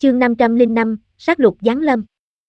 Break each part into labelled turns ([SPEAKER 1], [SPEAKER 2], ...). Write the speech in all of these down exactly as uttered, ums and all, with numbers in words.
[SPEAKER 1] chương năm trăm lẻ năm, sát lục giáng lâm.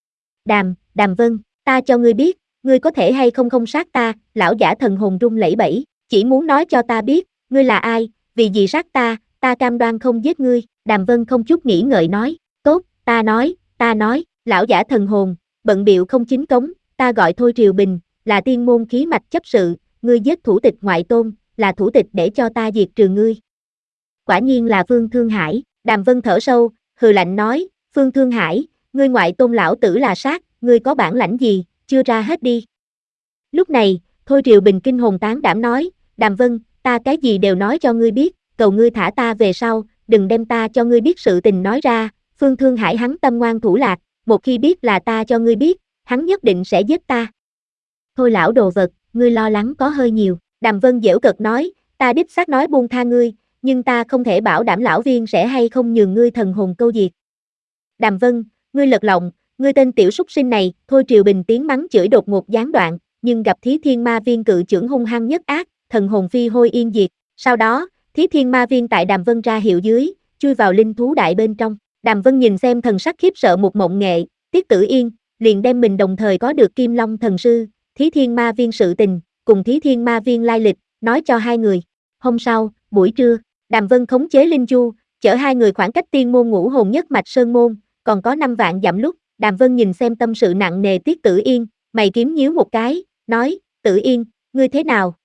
[SPEAKER 1] Đàm, Đàm Vân, ta cho ngươi biết, ngươi có thể hay không không sát ta, lão giả thần hồn run lẩy bẩy, chỉ muốn nói cho ta biết, ngươi là ai, vì gì sát ta, ta cam đoan không giết ngươi, Đàm Vân không chút nghĩ ngợi nói, tốt, ta nói, ta nói, lão giả thần hồn, bận bịu không chính cống, ta gọi Thôi Triều Bình, là tiên môn khí mạch chấp sự, ngươi giết thủ tịch ngoại tôn, là thủ tịch để cho ta diệt trừ ngươi. Quả nhiên là Phương Thương Hải, Đàm Vân thở sâu, hừ lạnh nói, Phương Thương Hải, ngươi ngoại tôn lão tử là sát, ngươi có bản lãnh gì, chưa ra hết đi. Lúc này, Thôi Triều Bình kinh hồn tán đảm nói, Đàm Vân, ta cái gì đều nói cho ngươi biết, cầu ngươi thả ta về sau, đừng đem ta cho ngươi biết sự tình nói ra, Phương Thương Hải hắn tâm ngoan thủ lạc, một khi biết là ta cho ngươi biết, hắn nhất định sẽ giết ta. Thôi lão đồ vật, ngươi lo lắng có hơi nhiều, Đàm Vân giễu cợt nói, ta đích xác nói buông tha ngươi, nhưng ta không thể bảo đảm lão viên sẽ hay không nhường ngươi thần hồn câu diệt. Đàm Vân, ngươi lật lọng, ngươi tên tiểu súc sinh này, Thôi Triều Bình tiếng mắng chửi đột ngột gián đoạn, nhưng gặp Thí Thiên Ma Viên cự trưởng hung hăng nhất ác, thần hồn phi hôi yên diệt. Sau đó, Thí Thiên Ma Viên tại Đàm Vân ra hiệu dưới, chui vào linh thú đại bên trong. Đàm Vân nhìn xem thần sắc khiếp sợ một mộng nghệ, Tiết Tử Yên, liền đem mình đồng thời có được Kim Long thần sư, Thí Thiên Ma Viên sự tình, cùng Thí Thiên Ma Viên lai lịch, nói cho hai người. Hôm sau, buổi trưa, Đàm Vân khống chế Linh Chu, chở hai người khoảng cách tiên môn Ngũ Hồn Nhất Mạch Sơn Môn, còn có năm vạn dặm lúc, Đàm Vân nhìn xem tâm sự nặng nề Tiết Tử Yên, mày kiếm nhíu một cái, nói, Tử Yên, ngươi thế nào?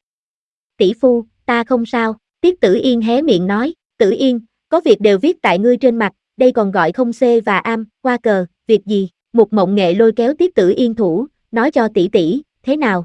[SPEAKER 1] Tỷ phu, ta không sao, Tiết Tử Yên hé miệng nói, Tử Yên, có việc đều viết tại ngươi trên mặt, đây còn gọi không xê và am, qua cờ, việc gì? Một mộng nghệ lôi kéo Tiết Tử Yên thủ, nói cho tỷ tỷ, thế nào?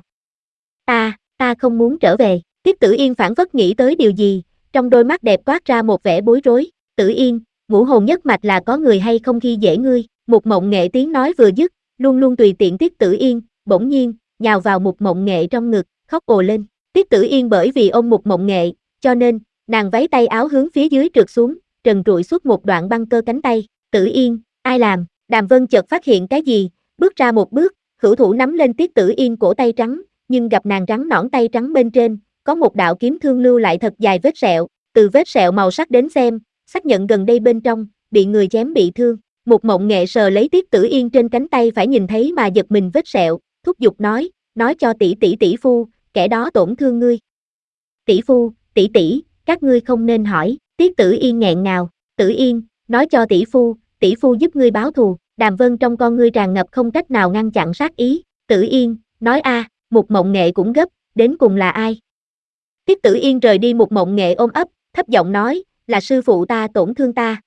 [SPEAKER 1] Ta, ta không muốn trở về, Tiết Tử Yên phản phất nghĩ tới điều gì, trong đôi mắt đẹp toát ra một vẻ bối rối, Tử Yên, Ngũ Hồn Nhất Mạch là có người hay không khi dễ ngươi, một mộng nghệ tiếng nói vừa dứt, luôn luôn tùy tiện Tiết Tử Yên, bỗng nhiên, nhào vào một mộng nghệ trong ngực, khóc ồ lên, Tiết Tử Yên bởi vì ôm một mộng nghệ, cho nên, nàng váy tay áo hướng phía dưới trượt xuống, trần trụi suốt một đoạn băng cơ cánh tay, Tử Yên, ai làm, Đàm Vân chợt phát hiện cái gì, bước ra một bước, hữu thủ nắm lên Tiết Tử Yên cổ tay trắng, nhưng gặp nàng trắng nõn tay trắng bên trên, có một đạo kiếm thương lưu lại thật dài vết sẹo, từ vết sẹo màu sắc đến xem, xác nhận gần đây bên trong, bị người chém bị thương. Một mộng nghệ sờ lấy Tiết Tử Yên trên cánh tay phải nhìn thấy mà giật mình vết sẹo, thúc giục nói, nói cho tỷ tỷ tỷ phu, kẻ đó tổn thương ngươi. Tỷ phu, tỷ tỷ, các ngươi không nên hỏi, Tiết Tử Yên nghẹn ngào, Tử Yên, nói cho tỷ phu, tỷ phu giúp ngươi báo thù, Đàm Vân trong con ngươi tràn ngập không cách nào ngăn chặn sát ý, Tử Yên, nói a, một mộng nghệ cũng gấp, đến cùng là ai? Tiết Tử Yên rời đi một mộng nghệ ôm ấp, thấp giọng nói, là sư phụ ta tổn thương ta.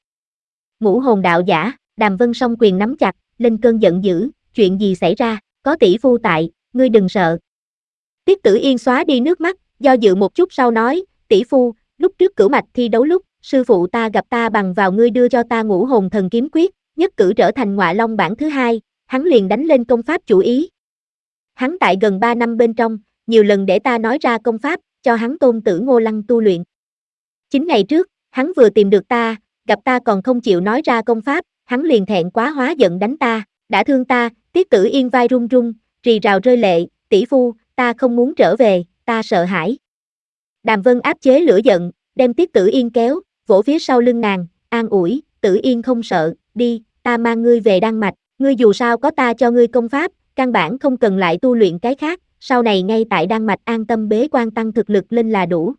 [SPEAKER 1] Ngũ hồn đạo giả, Đàm Vân song quyền nắm chặt, lên cơn giận dữ, chuyện gì xảy ra, có tỷ phu tại, ngươi đừng sợ. Tiết Tử Yên xóa đi nước mắt, do dự một chút sau nói, tỷ phu, lúc trước cửu mạch thi đấu lúc, sư phụ ta gặp ta bằng vào ngươi đưa cho ta ngũ hồn thần kiếm quyết, nhất cử trở thành ngọa long bảng thứ hai, hắn liền đánh lên công pháp chủ ý. Hắn tại gần ba năm bên trong, nhiều lần để ta nói ra công pháp, cho hắn tôn tử Ngô Lăng tu luyện. Chín ngày trước, hắn vừa tìm được ta, gặp ta còn không chịu nói ra công pháp, hắn liền thẹn quá hóa giận đánh ta, đã thương ta, Tiết Tử Yên vai run run, rì rào rơi lệ, tỷ phu, ta không muốn trở về, ta sợ hãi. Đàm Vân áp chế lửa giận, đem Tiết Tử Yên kéo, vỗ phía sau lưng nàng, an ủi, Tử Yên không sợ, đi, ta mang ngươi về Đan Mạch, ngươi dù sao có ta cho ngươi công pháp, căn bản không cần lại tu luyện cái khác, sau này ngay tại Đan Mạch an tâm bế quan tăng thực lực lên là đủ.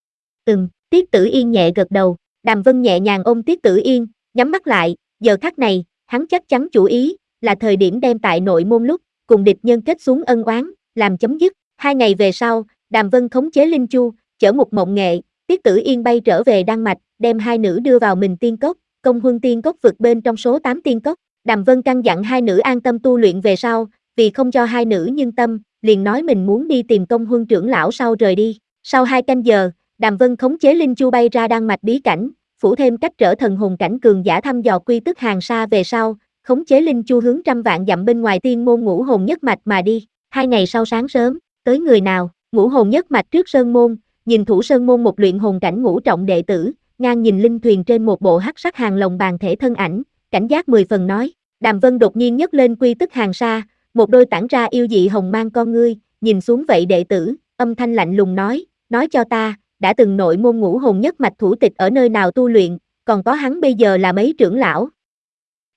[SPEAKER 1] Ừm, Tiết Tử Yên nhẹ gật đầu, Đàm Vân nhẹ nhàng ôm Tiết Tử Yên, nhắm mắt lại, giờ khắc này, hắn chắc chắn chủ ý, là thời điểm đem tại nội môn lúc, cùng địch nhân kết xuống ân oán, làm chấm dứt. Hai ngày về sau, Đàm Vân khống chế Linh Chu, chở một mộng nghệ, Tiết Tử Yên bay trở về Đan Mạch, đem hai nữ đưa vào mình tiên cốc, công huân tiên cốc vực bên trong số tám tiên cốc. Đàm Vân căn dặn hai nữ an tâm tu luyện về sau, vì không cho hai nữ nhân tâm, liền nói mình muốn đi tìm công huân trưởng lão sau rời đi. Sau hai canh giờ, Đàm Vân khống chế Linh Chu bay ra Đan Mạch bí cảnh, phủ thêm cách trở thần hồn cảnh cường giả thăm dò quy tức hàng xa về sau, khống chế Linh Chu hướng trăm vạn dặm bên ngoài tiên môn Ngũ Hồn Nhất Mạch mà đi. Hai ngày sau sáng sớm, tới người nào, Ngũ Hồn Nhất Mạch trước sơn môn, nhìn thủ sơn môn một luyện hồn cảnh ngũ trọng đệ tử, ngang nhìn linh thuyền trên một bộ hắc sắc hàng lồng bàn thể thân ảnh, cảnh giác mười phần nói. Đàm Vân đột nhiên nhấc lên quy tức hàng xa, một đôi tản ra yêu dị hồng mang con ngươi, nhìn xuống vậy đệ tử, âm thanh lạnh lùng nói, nói cho ta, đã từng nội môn Ngũ Hồn Nhất Mạch thủ tịch ở nơi nào tu luyện, còn có hắn bây giờ là mấy trưởng lão.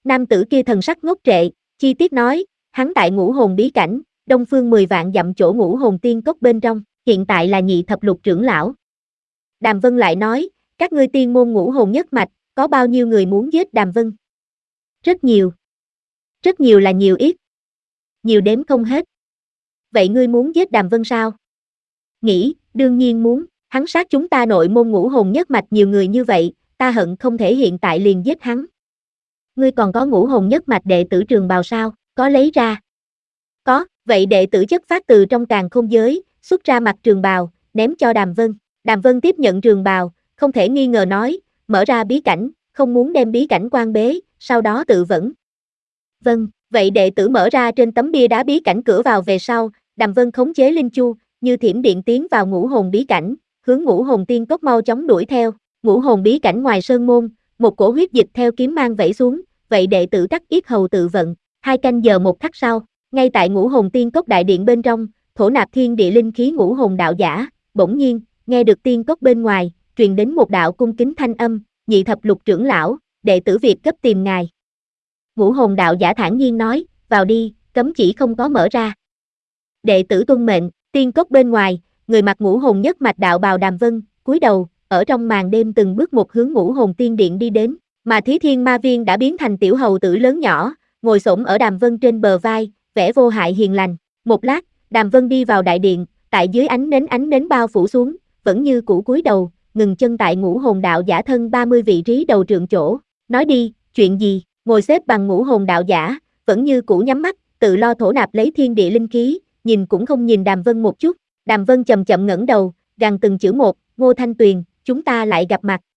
[SPEAKER 1] Nam tử kia thần sắc ngốc trệ, chi tiết nói, hắn tại ngũ hồn bí cảnh, đông phương mười vạn dặm chỗ ngũ hồn tiên cốc bên trong, hiện tại là nhị thập lục trưởng lão. Đàm Vân lại nói, các ngươi tiên môn ngũ hồn nhất mạch, có bao nhiêu người muốn giết Đàm Vân? Rất nhiều. Rất nhiều là nhiều ít. Nhiều đếm không hết. Vậy ngươi muốn giết Đàm Vân sao? Nghĩ, đương nhiên muốn, hắn sát chúng ta nội môn ngũ hồn nhất mạch nhiều người như vậy, ta hận không thể hiện tại liền giết hắn. Ngươi còn có ngũ hồn nhất mạch đệ tử trường bào sao, có lấy ra? Có, vậy đệ tử chất phát từ trong càn khôn giới, xuất ra mặt trường bào, ném cho Đàm Vân. Đàm Vân tiếp nhận trường bào, không thể nghi ngờ nói, mở ra bí cảnh, không muốn đem bí cảnh quan bế, sau đó tự vẫn. Vâng, vậy đệ tử mở ra trên tấm bia đá bí cảnh cửa vào về sau, Đàm Vân khống chế linh chu, như thiểm điện tiến vào ngũ hồn bí cảnh, hướng ngũ hồn tiên cốc mau chóng đuổi theo. Ngũ hồn bí cảnh ngoài sơn môn, một cổ huyết dịch theo kiếm mang vẩy xuống, vậy đệ tử cắt yết hầu tự vận. Hai canh giờ một khắc sau, ngay tại ngũ hồn tiên cốc đại điện bên trong, thổ nạp thiên địa linh khí ngũ hồn đạo giả, bỗng nhiên, nghe được tiên cốc bên ngoài, truyền đến một đạo cung kính thanh âm, nhị thập lục trưởng lão, đệ tử Việt cấp tìm ngài. Ngũ hồn đạo giả thản nhiên nói, vào đi, cấm chỉ không có mở ra. Đệ tử tuân mệnh, tiên cốc bên ngoài, người mặc ngũ hồn nhất mạch đạo bào Đàm Vân, cúi đầu, ở trong màn đêm từng bước một hướng ngũ hồn tiên điện đi đến, mà Thí Thiên Ma Viên đã biến thành tiểu hầu tử lớn nhỏ, ngồi xổm ở Đàm Vân trên bờ vai, vẻ vô hại hiền lành. Một lát, Đàm Vân đi vào đại điện, tại dưới ánh nến ánh nến bao phủ xuống, vẫn như cũ cúi đầu, ngừng chân tại ngũ hồn đạo giả thân ba mươi vị trí đầu trượng chỗ. Nói đi, chuyện gì? Ngồi xếp bằng ngũ hồn đạo giả, vẫn như cũ nhắm mắt, tự lo thổ nạp lấy thiên địa linh khí, nhìn cũng không nhìn Đàm Vân một chút. Đàm Vân chậm chậm ngẩng đầu, gằn từng chữ một, Ngô Thanh Tuyền, chúng ta lại gặp mặt.